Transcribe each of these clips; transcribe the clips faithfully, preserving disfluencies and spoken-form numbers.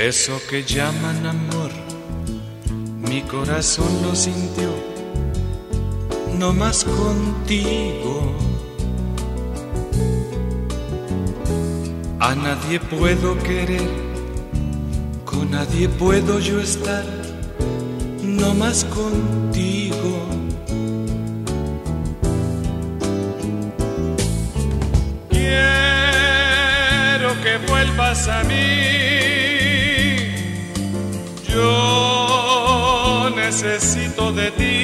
Eso que llaman amor, mi corazón lo sintió, no más contigo. A nadie puedo querer, con nadie puedo yo estar, no más contigo. Quiero que vuelvas a mí, yo necesito de ti.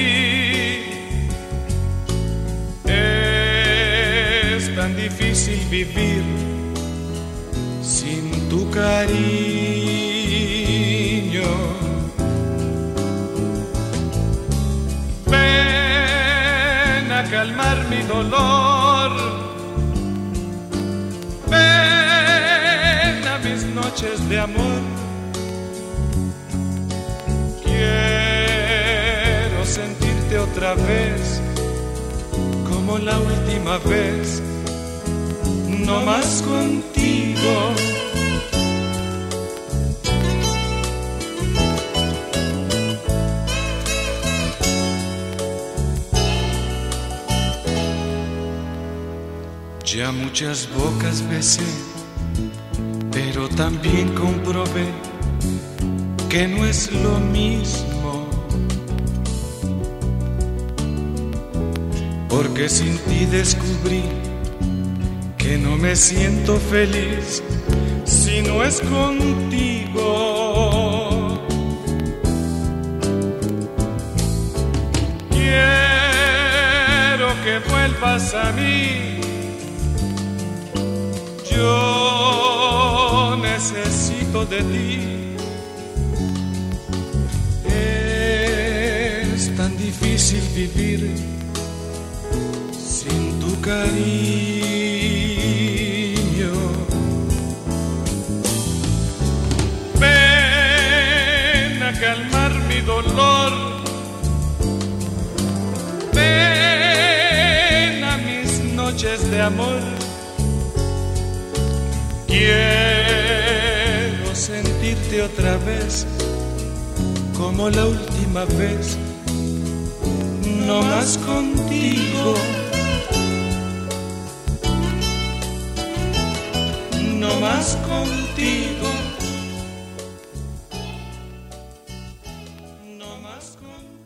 Es tan difícil vivir sin tu cariño. Ven a calmar mi dolor, ven a mis noches de amor. Quiero sentirte otra vez, como la última vez, no más contigo. Ya muchas bocas besé, pero también comprobé que no es lo mismo, porque sin ti descubrí que no me siento feliz si no es contigo. Quiero que vuelvas a mí, yo necesito de ti. Es tan difícil vivir sin tu cariño. Ven a calmar mi dolor, ven a mis noches de amor. Quiero sentirte otra vez, como la última vez, no más contigo, no más contigo, no más contigo.